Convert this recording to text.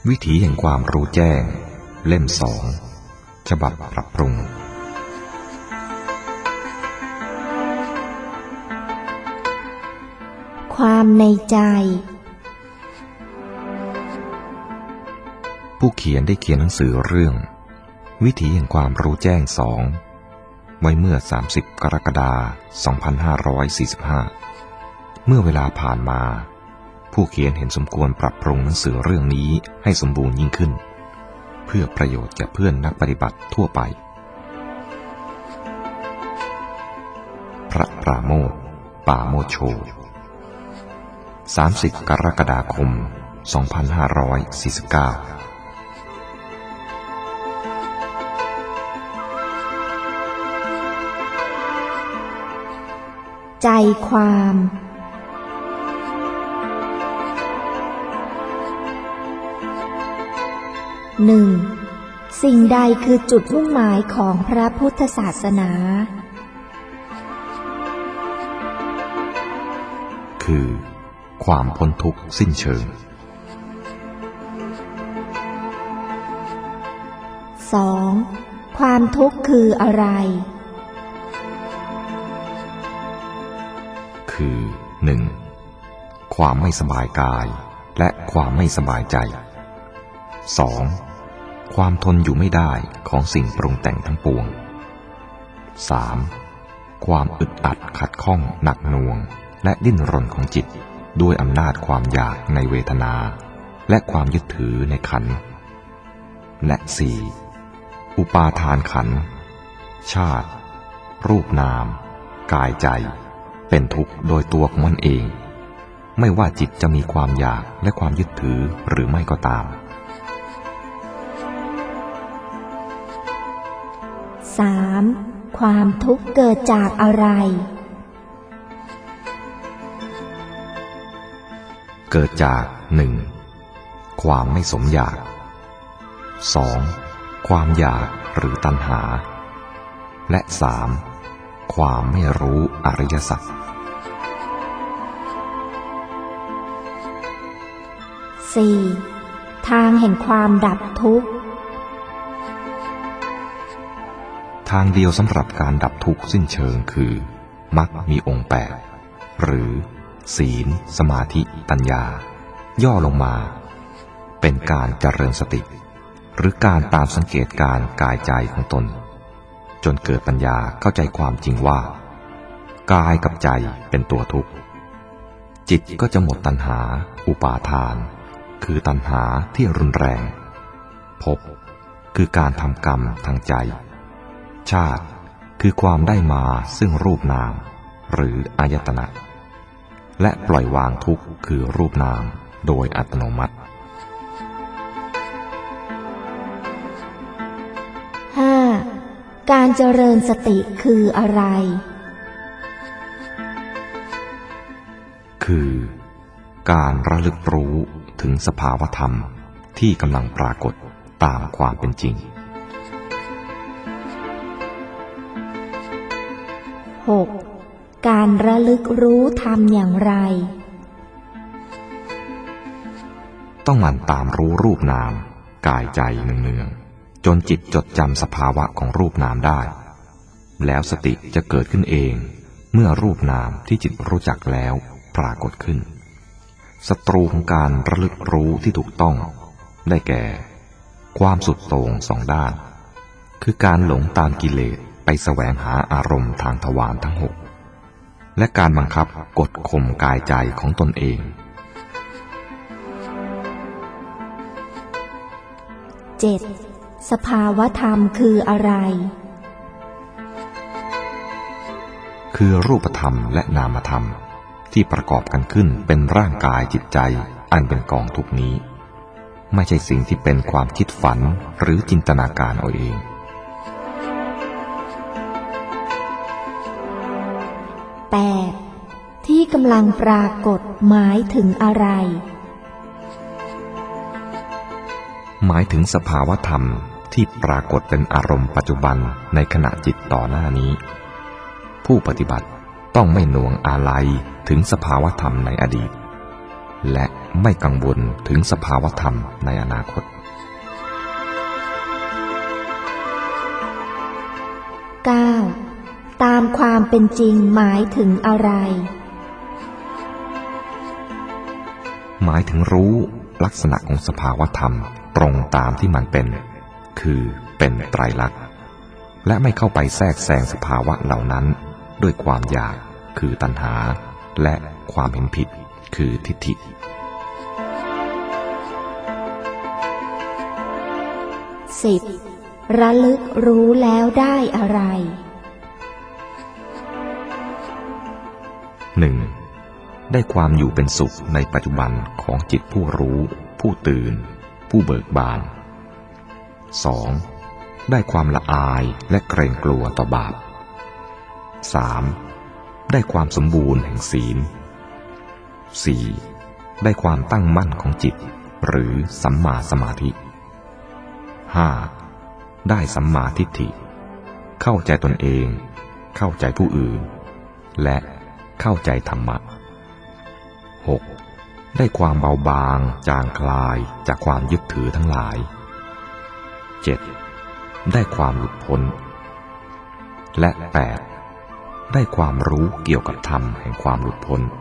วิถีแห่งความรู้แจ้งเล่ม2ฉบับปรับปรุงความในใจผู้เขียนได้เขียนหนังสือเรื่องวิถีแห่งความรู้แจ้ง2ไว้เมื่อ30 กรกฎาคม 2545เมื่อเวลาผ่านมาผู้เขียนเห็นสมควรปรับปรุงหนังสือเรื่องนี้ให้สมบูรณ์ยิ่งขึ้นเพื่อประโยชน์แก่เพื่อนนักปฏิบัติทั่วไปพระปราโมทย์ปาโมชโช30 กรกฎาคม 2549 ใจความ1. สิ่งใดคือจุดมุ่งหมายของพระพุทธศาสนาคือความพ้นทุกข์สิ้นเชิง 2. ความทุกข์คืออะไรคือ 1. ความไม่สบายกายและความไม่สบายใจ 2. ความทนอยู่ไม่ได้ของสิ่งปรุงแต่งทั้งปวง 3. ความอึดอัดขัดข้องหนักหน่วงและดิ้นรนของจิตด้วยอำนาจความอยากในเวทนาและความยึดถือในขันธ์และ 4. อุปาทานขันธ์ชาติรูปนามกายใจเป็นทุกข์โดยตัวของมันเองไม่ว่าจิตจะมีความอยากและความยึดถือหรือไม่ก็ตาม 3. ความทุกข์เกิดจากอะไรเกิดจาก 1. ความไม่สมอยาก 2. ความอยากหรือตัณหาและ 3. ความไม่รู้อริยสัจ 4. ทางแห่งความดับทุกข์ทางเดียวสำหรับการดับทุกข์สิ้นเชิงคือมรรคมีองค์8หรือศีลสมาธิปัญญาย่อลงมาเป็นการเจริญสติหรือการตามสังเกตการกายใจของตนจนเกิดปัญญาเข้าใจความจริงว่ากายกับใจเป็นตัวทุกข์จิตก็จะหมดตัณหาอุปาทานคือตัณหาที่รุนแรงภพคือการทำกรรมทางใจชาติคือความได้มาซึ่งรูปนามหรืออายตนะและปล่อยวางทุกข์คือรูปนามโดยอัตโนมัติ 5. การเจริญสติคืออะไรคือการระลึกรู้ถึงสภาวธรรมที่กำลังปรากฏตามความเป็นจริง 6. การระลึกรู้ทำอย่างไรต้องหมั่นตามรู้รูปนามกายใจเนืองๆจนจิตจดจำสภาวะของรูปนามได้แล้วสติจะเกิดขึ้นเองเมื่อรูปนามที่จิตรู้จักแล้วปรากฏขึ้นศัตรูของการระลึกรู้ที่ถูกต้องได้แก่ความสุดโต่งสองด้านคือการหลงตามกิเลสไปแสวงหาอารมณ์ทางทวารทั้ง6และการบังคับกดข่มกายใจของตนเอง 7. สภาวธรรมคืออะไรคือรูปธรรมและนามธรรมที่ประกอบกันขึ้นเป็นร่างกายจิตใจอันเป็นกองทุกนี้ไม่ใช่สิ่งที่เป็นความคิดฝันหรือจินตนาการเอาเอง 8. ที่กำลังปรากฏหมายถึงอะไรหมายถึงสภาวธรรมที่ปรากฏเป็นอารมณ์ปัจจุบันในขณะจิตต่อหน้านี้ผู้ปฏิบัติต้องไม่หน่วงอาลัยถึงสภาวธรรมในอดีตและไม่กังวลถึงสภาวธรรมในอนาคต 9. ตามความเป็นจริงหมายถึงอะไรหมายถึงรู้ลักษณะของสภาวธรรมตรงตามที่มันเป็นคือเป็นไตรลักษณ์และไม่เข้าไปแทรกแซงสภาวะเหล่านั้นด้วยความอยากคือตัณหาและความเห็นผิดคือทิฏฐิ 10. ระลึกรู้แล้วได้อะไร 1. ได้ความอยู่เป็นสุขในปัจจุบันของจิตผู้รู้ผู้ตื่นผู้เบิกบาน 2. ได้ความละอายและเกรงกลัวต่อบาป 3. ได้ความสมบูรณ์แห่งศีล 4. ได้ความตั้งมั่นของจิตหรือสัมมาสมาธิ 5. ได้สัมมาทิฏฐิเข้าใจตนเองเข้าใจผู้อื่นและเข้าใจธรรมะ 6. ได้ความเบาบางจางคลายจากความยึดถือทั้งหลาย 7. ได้ความหลุดพ้นและ 8. ได้ความรู้เกี่ยวกับธรรมแห่งความหลุดพ้น